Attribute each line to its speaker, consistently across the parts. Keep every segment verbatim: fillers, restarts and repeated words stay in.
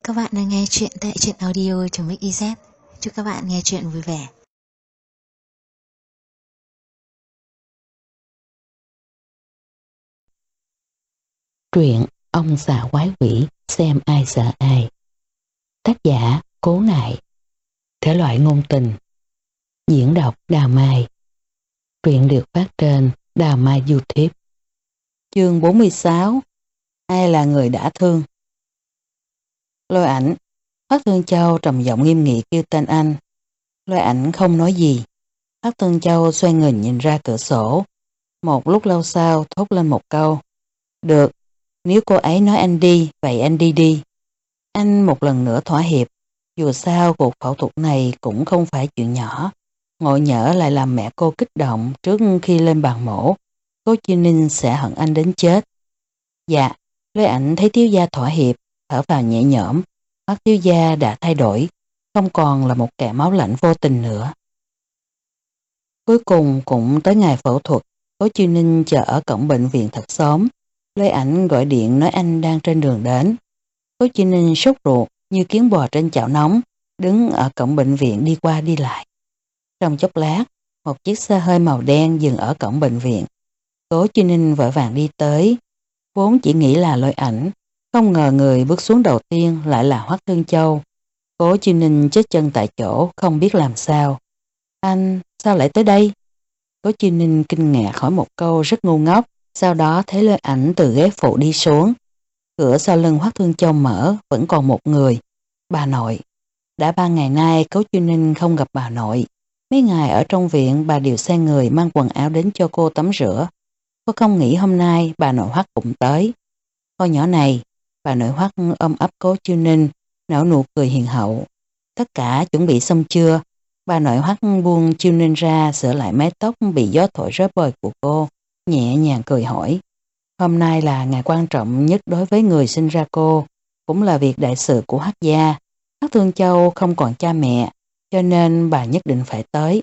Speaker 1: Các bạn đang nghe chuyện tại truyện audio.mix.iz. Chúc các bạn nghe chuyện vui vẻ.
Speaker 2: Truyện Ông Xà Quái Quỷ Xem Ai Sợ Ai. Tác giả Cố Nại. Thể loại ngôn tình. Diễn đọc Đào Mai. Truyện được phát trên Đào Mai YouTube. Chương bốn mươi sáu. Ai là người đã thương? Lôi Ảnh. Hoắc Thương Châu trầm giọng nghiêm nghị kêu tên anh. Lôi Ảnh không nói gì. Hoắc Thương Châu xoay người nhìn ra cửa sổ. Một lúc lâu sau thốt lên một câu. Được, nếu cô ấy nói anh đi, vậy anh đi đi. Anh một lần nữa thỏa hiệp. Dù sao cuộc phẫu thuật này cũng không phải chuyện nhỏ. Ngộ nhỡ lại làm mẹ cô kích động trước khi lên bàn mổ. Cố Chi Ninh sẽ hận anh đến chết. Dạ, Lôi Ảnh thấy thiếu gia thỏa hiệp, thở vào nhẹ nhõm. Mắt thiếu gia đã thay đổi, không còn là một kẻ máu lạnh vô tình nữa. Cuối cùng cũng tới ngày phẫu thuật. Cố Chi Ninh chờ ở cổng bệnh viện thật sớm. Lôi Ảnh gọi điện nói anh đang trên đường đến. Cố Chi Ninh sốt ruột như kiến bò trên chảo nóng, đứng ở cổng bệnh viện đi qua đi lại. Trong chốc lát, một chiếc xe hơi màu đen dừng ở cổng bệnh viện. Cố Chi Ninh vội vàng đi tới, vốn chỉ nghĩ là Lôi Ảnh, không ngờ người bước xuống đầu tiên lại là Hoắc Thương Châu. Cố Chi Ninh chết chân tại chỗ, không biết làm sao. Anh, sao lại tới đây? Cố Chi Ninh kinh ngạc hỏi một câu rất ngu ngốc, sau đó thấy Lôi Ảnh từ ghế phụ đi xuống. Cửa sau lưng Hoắc Thương Châu mở, vẫn còn một người, bà nội. Đã ba ngày nay Cố Chi Ninh không gặp bà nội. Mấy ngày ở trong viện bà đều sai người mang quần áo đến cho cô tắm rửa. Cô không nghĩ hôm nay bà nội Hoắc cũng tới. Con nhỏ này, bà nội Hoắc ôm ấp Cố Chi Ninh, nở nụ cười hiền hậu. Tất cả chuẩn bị xong chưa? Bà nội Hoắc buông Chi Ninh ra sửa lại mái tóc bị gió thổi rối bời của cô, nhẹ nhàng cười hỏi. Hôm nay là ngày quan trọng nhất đối với người sinh ra cô, cũng là việc đại sự của Hoắc gia. Hoắc Thương Châu không còn cha mẹ, cho nên bà nhất định phải tới.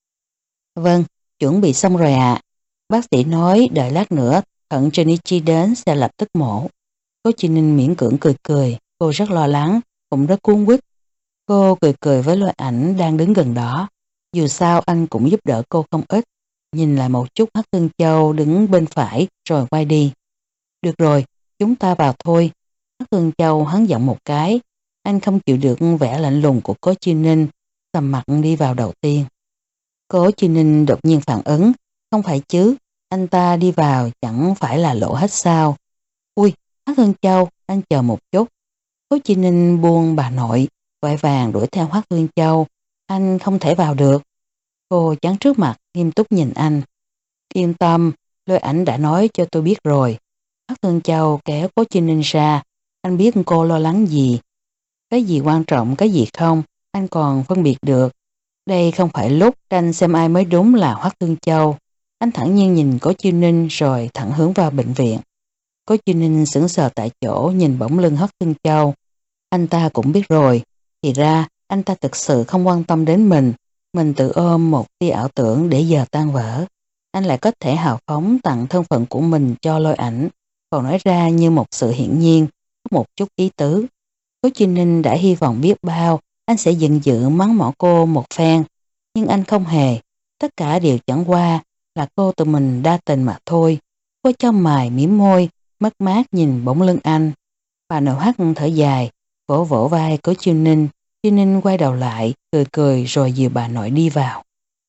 Speaker 2: Vâng, chuẩn bị xong rồi ạ. Bác sĩ nói đợi lát nữa thận Junichi đến sẽ lập tức mổ. Cố Chi Ninh miễn cưỡng cười cười, cô rất lo lắng, cũng rất cuống quýt. Cô cười cười với Lôi Ảnh đang đứng gần đó. Dù sao anh cũng giúp đỡ cô không ít. Nhìn lại một chút Hoắc Thương Châu đứng bên phải rồi quay đi. Được rồi, chúng ta vào thôi. Hoắc Thương Châu hắn giọng một cái. Anh không chịu được vẻ lạnh lùng của Cố Chi Ninh, sầm mặt đi vào đầu tiên. Cố Chi Ninh đột nhiên phản ứng. Không phải chứ, anh ta đi vào chẳng phải là lộ hết sao. Ui, Hoắc Thương Châu, anh chờ một chút. Cố Chi Ninh buông bà nội, vội vàng đuổi theo Hoắc Thương Châu. Anh không thể vào được. Cô chắn trước mặt, nghiêm túc nhìn anh. Yên tâm, Lôi Ảnh đã nói cho tôi biết rồi. Hoắc Thương Châu kéo Cố Chi Ninh ra. Anh biết cô lo lắng gì. Cái gì quan trọng, cái gì không, anh còn phân biệt được. Đây không phải lúc tranh xem ai mới đúng là Hoắc Thương Châu. Anh thẳng nhiên nhìn Cố Chi Ninh rồi thẳng hướng vào bệnh viện. Cố Chi Ninh sững sờ tại chỗ nhìn bỗng lưng Hoắc Thương Châu. Anh ta cũng biết rồi. Thì ra anh ta thực sự không quan tâm đến mình. Mình tự ôm một tia ảo tưởng để giờ tan vỡ. Anh lại có thể hào phóng tặng thân phận của mình cho Lôi Ảnh. Còn nói ra như một sự hiển nhiên, có một chút ý tứ. Cố Chi Ninh đã hy vọng biết bao anh sẽ giận dữ mắng mỏ cô một phen. Nhưng anh không hề. Tất cả đều chẳng qua là cô tự mình đa tình mà thôi. Cô trong mài mỉm môi, mất mát nhìn bóng lưng anh. Bà nội Hoắc thở dài, vỗ vỗ vai Cố Chi Ninh. Chi Ninh quay đầu lại, cười cười rồi dìu bà nội đi vào.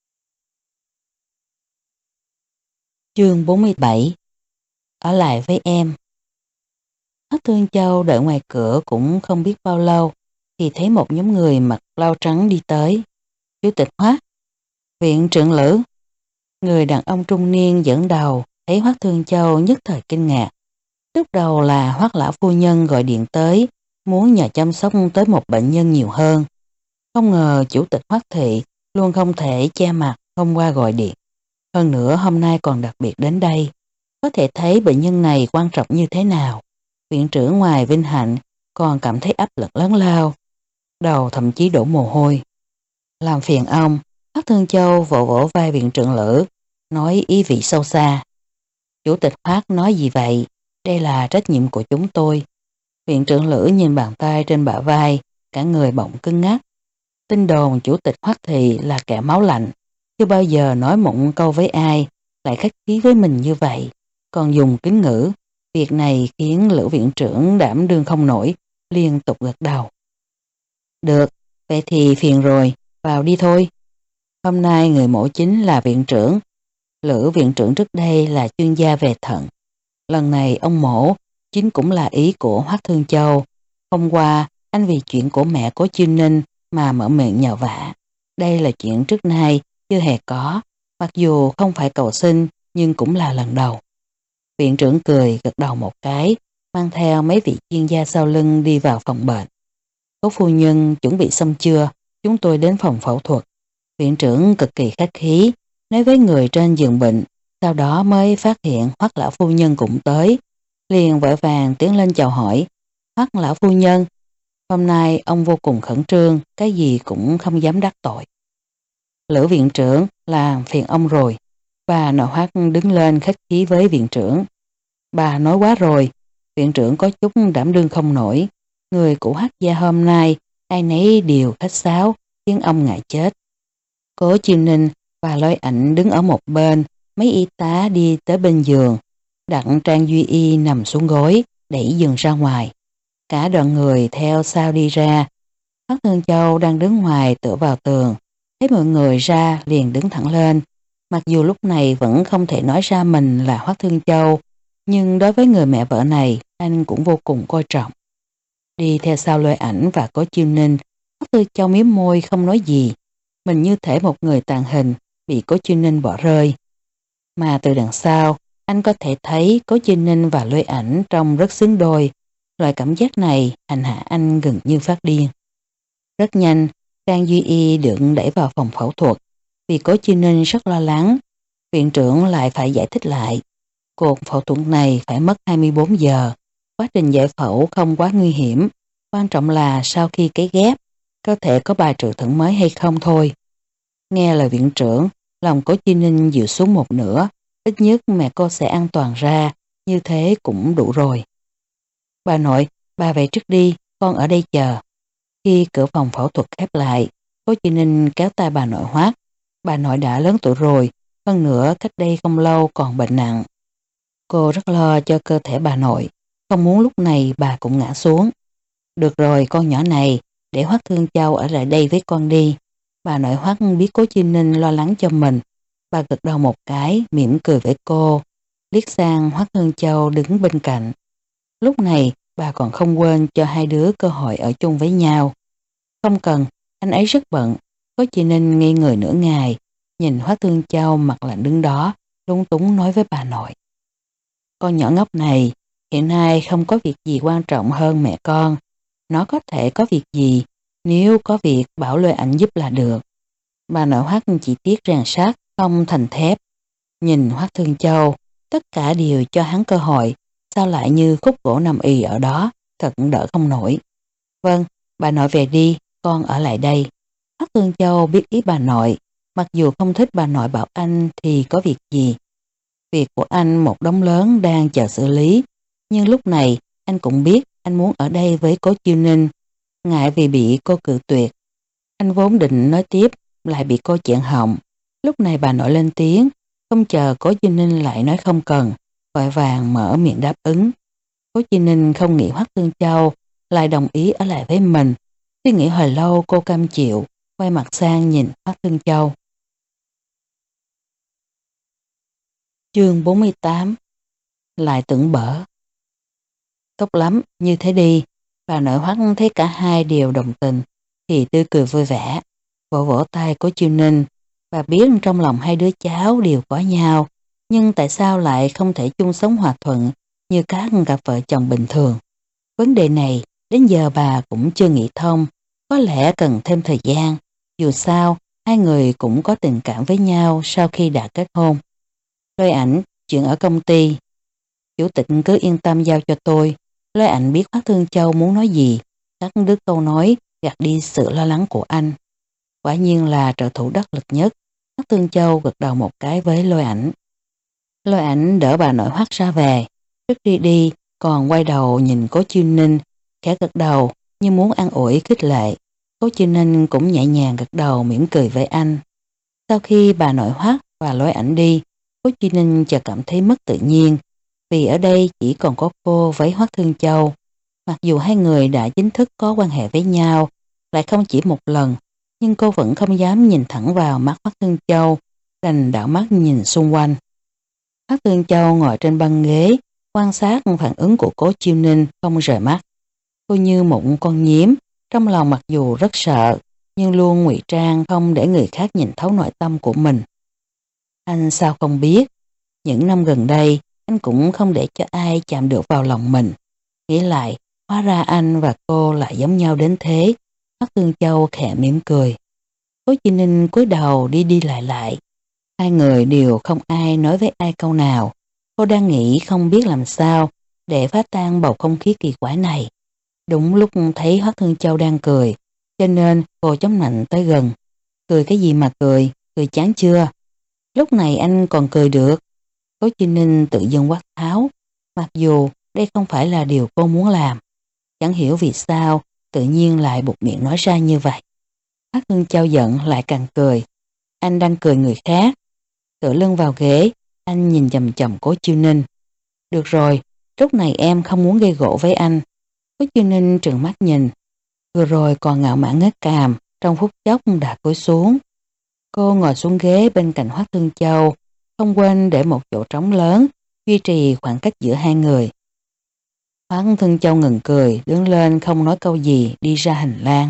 Speaker 2: Chương bốn mươi bảy. Ở lại với em. Hoắc Thương Châu đợi ngoài cửa cũng không biết bao lâu, thì thấy một nhóm người mặc blau trắng đi tới. Chủ tịch Hoắc, viện trưởng Lữ. Người đàn ông trung niên dẫn đầu, thấy Hoắc Thương Châu nhất thời kinh ngạc. Lúc đầu là Hoắc lão phu nhân gọi điện tới, muốn nhờ chăm sóc tới một bệnh nhân nhiều hơn. Không ngờ chủ tịch Hoắc thị luôn không thể che mặt không qua gọi điện. Hơn nữa hôm nay còn đặc biệt đến đây. Có thể thấy bệnh nhân này quan trọng như thế nào. Viện trưởng ngoài vinh hạnh còn cảm thấy áp lực lớn lao. Đầu thậm chí đổ mồ hôi. Làm phiền ông. Hoắc Thương Châu vỗ vỗ vai viện trưởng Lữ, nói ý vị sâu xa. Chủ tịch Hoắc nói gì vậy? Đây là trách nhiệm của chúng tôi. Viện trưởng Lữ nhìn bàn tay trên bả vai, cả người bỗng cứng ngắc. Tin đồn chủ tịch Hoắc Thị là kẻ máu lạnh, chưa bao giờ nói một câu với ai, lại khách khí với mình như vậy, còn dùng kính ngữ. Việc này khiến Lữ viện trưởng đảm đương không nổi, liên tục gật đầu. Được, vậy thì phiền rồi, vào đi thôi. Hôm nay người mổ chính là viện trưởng. Lữ viện trưởng trước đây là chuyên gia về thận. Lần này ông mổ chính cũng là ý của Hoắc Thương Châu. Hôm qua anh vì chuyện của mẹ Cố Chiêu Ninh mà mở miệng nhờ vả. Đây là chuyện trước nay chưa hề có, mặc dù không phải cầu xin nhưng cũng là lần đầu. Viện trưởng cười gật đầu một cái, mang theo mấy vị chuyên gia sau lưng đi vào phòng bệnh. Cố phu nhân chuẩn bị xong chưa? Chúng tôi đến phòng phẫu thuật. Viện trưởng cực kỳ khách khí, nói với người trên giường bệnh, sau đó mới phát hiện Hoắc lão phu nhân cũng tới. Liền vội vàng tiến lên chào hỏi. Hoắc lão phu nhân, hôm nay ông vô cùng khẩn trương, cái gì cũng không dám đắc tội. Lữ viện trưởng, làm phiền ông rồi. Bà nội Hoắc đứng lên khách khí với viện trưởng. Bà nói quá rồi, viện trưởng có chút đảm đương không nổi. Người của Hoắc gia hôm nay, ai nấy đều khách sáo, khiến ông ngại chết. Cố Chiêu Ninh và Lôi Ảnh đứng ở một bên, mấy y tá đi tới bên giường. Đặt Trang Duy Y nằm xuống gối, đẩy giường ra ngoài. Cả đoàn người theo sau đi ra. Hoắc Thương Châu đang đứng ngoài tựa vào tường. Thấy mọi người ra liền đứng thẳng lên. Mặc dù lúc này vẫn không thể nói ra mình là Hoắc Thương Châu, nhưng đối với người mẹ vợ này, anh cũng vô cùng coi trọng. Đi theo sau Lôi Ảnh và Cố Chiêu Ninh, Hoắc Thương Châu mím môi không nói gì. Mình như thể một người tàn hình bị Cố Chiêu Ninh bỏ rơi. Mà từ đằng sau, anh có thể thấy Cố Chiêu Ninh và Lôi Ảnh trông rất xứng đôi. Loại cảm giác này hành hạ anh gần như phát điên. Rất nhanh, Trang Duy Y được đẩy vào phòng phẫu thuật. Vì Cố Chiêu Ninh rất lo lắng, viện trưởng lại phải giải thích lại. Cuộc phẫu thuật này phải mất hai mươi bốn giờ. Quá trình giải phẫu không quá nguy hiểm. Quan trọng là sau khi cấy ghép, cơ thể có bài trừ thận mới hay không thôi. Nghe lời viện trưởng, lòng Cố Chiêu Ninh dịu xuống một nửa. Ít nhất mẹ cô sẽ an toàn ra, như thế cũng đủ rồi. Bà nội, bà về trước đi, con ở đây chờ. Khi cửa phòng phẫu thuật khép lại, Cố Chiêu Ninh kéo tay bà nội Hoắc. Bà nội đã lớn tuổi rồi, hơn nữa cách đây không lâu còn bệnh nặng. Cô rất lo cho cơ thể bà nội, không muốn lúc này bà cũng ngã xuống. Được rồi con nhỏ này, để Hoắc Thương Châu ở lại đây với con đi. Bà nội Hoắc biết Cố Chiêu Ninh lo lắng cho mình. Bà gật đầu một cái, mỉm cười với cô, liếc sang Hoắc Thương Châu đứng bên cạnh. Lúc này bà còn không quên cho hai đứa cơ hội ở chung với nhau. Không cần, anh ấy rất bận. Cố Chiêu Ninh ngây người nửa ngày, nhìn Hoắc Thương Châu mặt lạnh đứng đó, lúng túng nói với bà nội. Con nhỏ ngốc này, hiện nay không có việc gì quan trọng hơn mẹ con. Nó có thể có việc gì, nếu có việc bảo Lôi Ảnh giúp là được. Bà nội Hoắc chỉ tiếc rèn sắt không thành thép. Nhìn Hoắc Thương Châu, tất cả đều cho hắn cơ hội, sao lại như khúc gỗ nằm ì ở đó, thật đỡ không nổi. Vâng, bà nội về đi, con ở lại đây. Hoắc Thương Châu biết ý bà nội, mặc dù không thích bà nội bảo anh thì có việc gì. Việc của anh một đống lớn đang chờ xử lý, nhưng lúc này anh cũng biết anh muốn ở đây với Cố Chiêu Ninh, ngại vì bị cô cự tuyệt. Anh vốn định nói tiếp, lại bị cô chẹn họng. Lúc này bà nội lên tiếng, không chờ Cố Chiêu Ninh lại nói không cần, vội vàng mở miệng đáp ứng. Cố Chiêu Ninh không nghĩ Hoắc Thương Châu lại đồng ý ở lại với mình. Suy nghĩ hồi lâu cô cam chịu, quay mặt sang nhìn Hoắc Thương Châu. Chương bốn mươi tám. Lại tưởng bở. Tốt lắm, như thế đi. Bà nội Hoắc thấy cả hai đều đồng tình, thì tươi cười vui vẻ, vỗ vỗ tay Cố Chiêu Ninh. Bà biết trong lòng hai đứa cháu đều có nhau, nhưng tại sao lại không thể chung sống hòa thuận như các cặp vợ chồng bình thường. Vấn đề này đến giờ bà cũng chưa nghĩ thông, có lẽ cần thêm thời gian. Dù sao, hai người cũng có tình cảm với nhau sau khi đã kết hôn. Lôi Ảnh, chuyện ở công ty. Chủ tịch cứ yên tâm giao cho tôi. Lôi Ảnh biết Hoắc Thương Châu muốn nói gì, cắt đứt câu nói, gạt đi sự lo lắng của anh. Quả nhiên là trợ thủ đắc lực nhất. Hoắc Thương Châu gật đầu một cái với Lôi Ảnh. Lôi Ảnh đỡ bà nội Hoắc ra về. Trước đi đi, còn quay đầu nhìn Cố Chiêu Ninh, khẽ gật đầu như muốn an ủi khích lệ. Cố Chiêu Ninh cũng nhẹ nhàng gật đầu mỉm cười với anh. Sau khi bà nội Hoắc và Lôi Ảnh đi, Cố Chiêu Ninh chợt cảm thấy mất tự nhiên, vì ở đây chỉ còn có cô với Hoắc Thương Châu. Mặc dù hai người đã chính thức có quan hệ với nhau, lại không chỉ một lần, nhưng cô vẫn không dám nhìn thẳng vào mắt Hoắc Thương Châu, đành đảo mắt nhìn xung quanh. Hoắc Thương Châu ngồi trên băng ghế, quan sát phản ứng của Cố Chiêu Ninh không rời mắt. Cô như một con nhím, trong lòng mặc dù rất sợ, nhưng luôn ngụy trang không để người khác nhìn thấu nội tâm của mình. Anh sao không biết, những năm gần đây anh cũng không để cho ai chạm được vào lòng mình. Nghĩ lại, hóa ra anh và cô lại giống nhau đến thế. Hoắc Thương Châu khẽ mỉm cười. Cố Chi Ninh cúi đầu đi đi lại lại. Hai người đều không ai nói với ai câu nào. Cô đang nghĩ không biết làm sao để phá tan bầu không khí kỳ quái này. Đúng lúc thấy Hoắc Thương Châu đang cười, cho nên cô chống nạnh tới gần. Cười cái gì mà cười, cười chán chưa? Lúc này anh còn cười được. Cố Chi Ninh tự dưng quát tháo, mặc dù đây không phải là điều cô muốn làm. Chẳng hiểu vì sao tự nhiên lại buộc miệng nói ra như vậy. Hoắc Thương Châu giận lại càng cười. Anh đang cười người khác. Tựa lưng vào ghế, anh nhìn chầm chầm Cố Chiêu Ninh. Được rồi, lúc này em không muốn gây gổ với anh. Cố Chiêu Ninh trừng mắt nhìn. Vừa rồi còn ngạo mạn ngất càm, trong phút chốc đã cúi xuống. Cô ngồi xuống ghế bên cạnh Hoắc Thương Châu, không quên để một chỗ trống lớn, duy trì khoảng cách giữa hai người. Hoắc Thương Châu ngừng cười, đứng lên không nói câu gì, đi ra hành lang.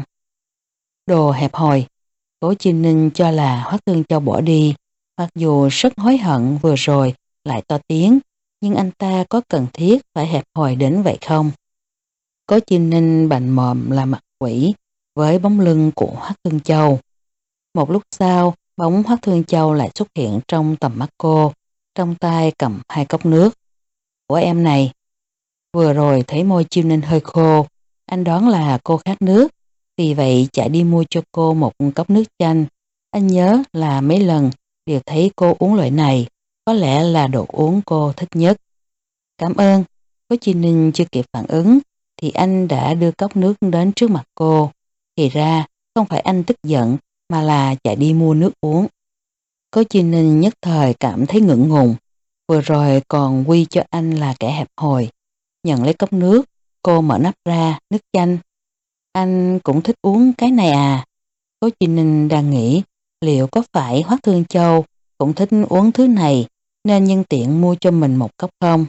Speaker 2: Đồ hẹp hòi. Cố Chi Ninh cho là Hoắc Thương Châu bỏ đi, mặc dù rất hối hận vừa rồi lại to tiếng, nhưng anh ta có cần thiết phải hẹp hòi đến vậy không? Cố Chi Ninh bành mồm là mặt quỷ với bóng lưng của Hoắc Thương Châu. Một lúc sau, bóng Hoắc Thương Châu lại xuất hiện trong tầm mắt cô, trong tay cầm hai cốc nước. Của em này. Vừa rồi thấy môi Chiêu Ninh hơi khô, anh đoán là cô khát nước, vì vậy chạy đi mua cho cô một cốc nước chanh. Anh nhớ là mấy lần đều thấy cô uống loại này, có lẽ là đồ uống cô thích nhất. Cảm ơn. Cố Chi Ninh chưa kịp phản ứng, thì anh đã đưa cốc nước đến trước mặt cô. Thì ra, không phải anh tức giận, mà là chạy đi mua nước uống. Cố Chi Ninh nhất thời cảm thấy ngượng ngùng, vừa rồi còn quy cho anh là kẻ hẹp hòi. Nhận lấy cốc nước, cô mở nắp ra, nước chanh. Anh cũng thích uống cái này à? Cố Chi Ninh đang nghĩ, liệu có phải Hoắc Thương Châu cũng thích uống thứ này, nên nhân tiện mua cho mình một cốc không?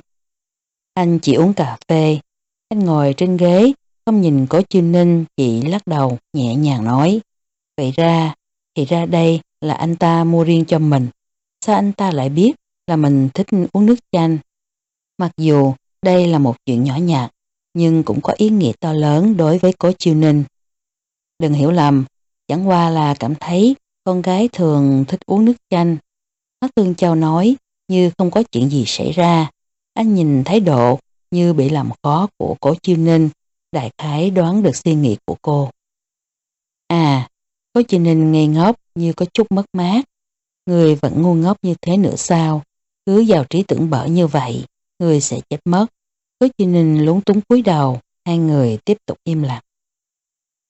Speaker 2: Anh chỉ uống cà phê. Anh ngồi trên ghế, không nhìn Cố Chi Ninh, chỉ lắc đầu, nhẹ nhàng nói. Vậy ra, thì ra đây là anh ta mua riêng cho mình. Sao anh ta lại biết là mình thích uống nước chanh? Mặc dù đây là một chuyện nhỏ nhặt, nhưng cũng có ý nghĩa to lớn đối với Cố Chiêu Ninh. Đừng hiểu lầm, chẳng qua là cảm thấy con gái thường thích uống nước chanh. Hoắc Thương Châu nói như không có chuyện gì xảy ra. Anh nhìn thái độ như bị làm khó của Cố Chiêu Ninh, đại khái đoán được suy nghĩ của cô. À, Cố Chiêu Ninh ngây ngốc như có chút mất mát. Người vẫn ngu ngốc như thế nữa sao? Cứ vào trí tưởng bở như vậy, người sẽ chết mất. Cố Chiêu Ninh lúng túng cúi đầu, hai người tiếp tục im lặng.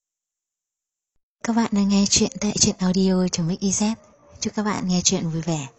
Speaker 1: Các bạn đang nghe chuyện tại truyện audio.mixyz. Chúc các bạn nghe chuyện vui vẻ.